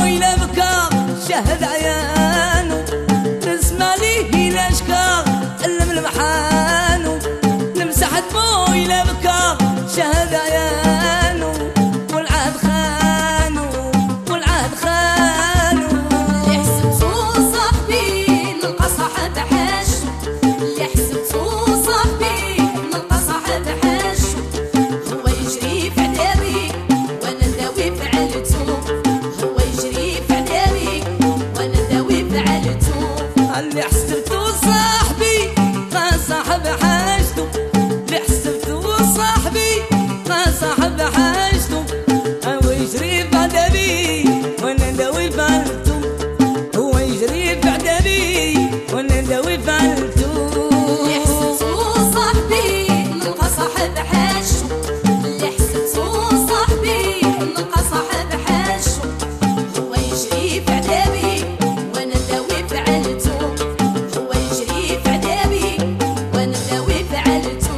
إلى بكى شهد عيانه، نسمع ليه إلى شكا علم المحانه، نمسح دموع إلى بكى شهد عيانه، والعهد خانه والعهد خانه. اللي حسبتو صاحبي نلقى صاحب حاش، اللي حسبتو صاحبي نلقى صاحب حاش، هو يجري في عذابي وانا نداوي في علتو، هو يجري في عذابي وانا نداوي في علتو. اللي حسبتو صاحبي ما صاحب حاجته، اللي حسبتو صاحبي ما صاحب حاجته، هو يجري في عذابي وانا نداوي في علته، هو يجري في عذابي وانا نداوي في علته. اللي حسبتو صاحبي نلقى صاحب حاش، اللي حسبتو صاحبي نلقى صاحب حاش، هو يجري في عذابي وانا نداوي في علتو، هو يجري في عذابي وانا نداوي في علتو.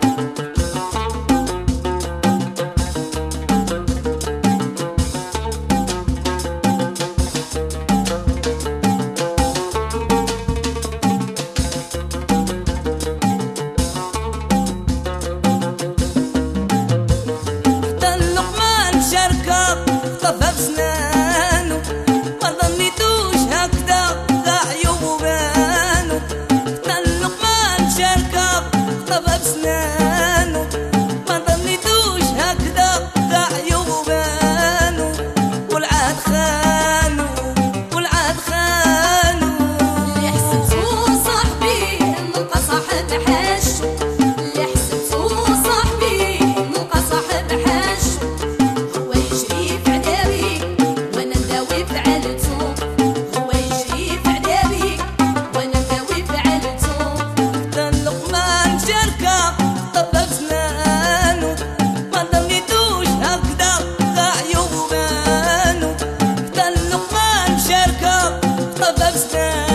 حتى اللقمان شركة طفى بسنانه، ما ظنيتوش هكذا ذا عيوب بانه، حتى اللقمان شركة طفى بسنانه، ما ظنيتوش هكذا ذا عيوب بانه، والعهد خانه والعهد خانه. اللي حسبتو صاحبي نلقى صاحب حاش، اللي حسبتو صاحبي نلقى صاحب حاش، هو يجري في عذابي وانا نداوي في علتو، هو يجري في عذابي وانا نداوي في علتو. حتى اللقمان شركة طفى بسنانه، ما ظنيتوش هكذا ذا عيوب بانه، حتى اللقمان شركة طفى بسنانه.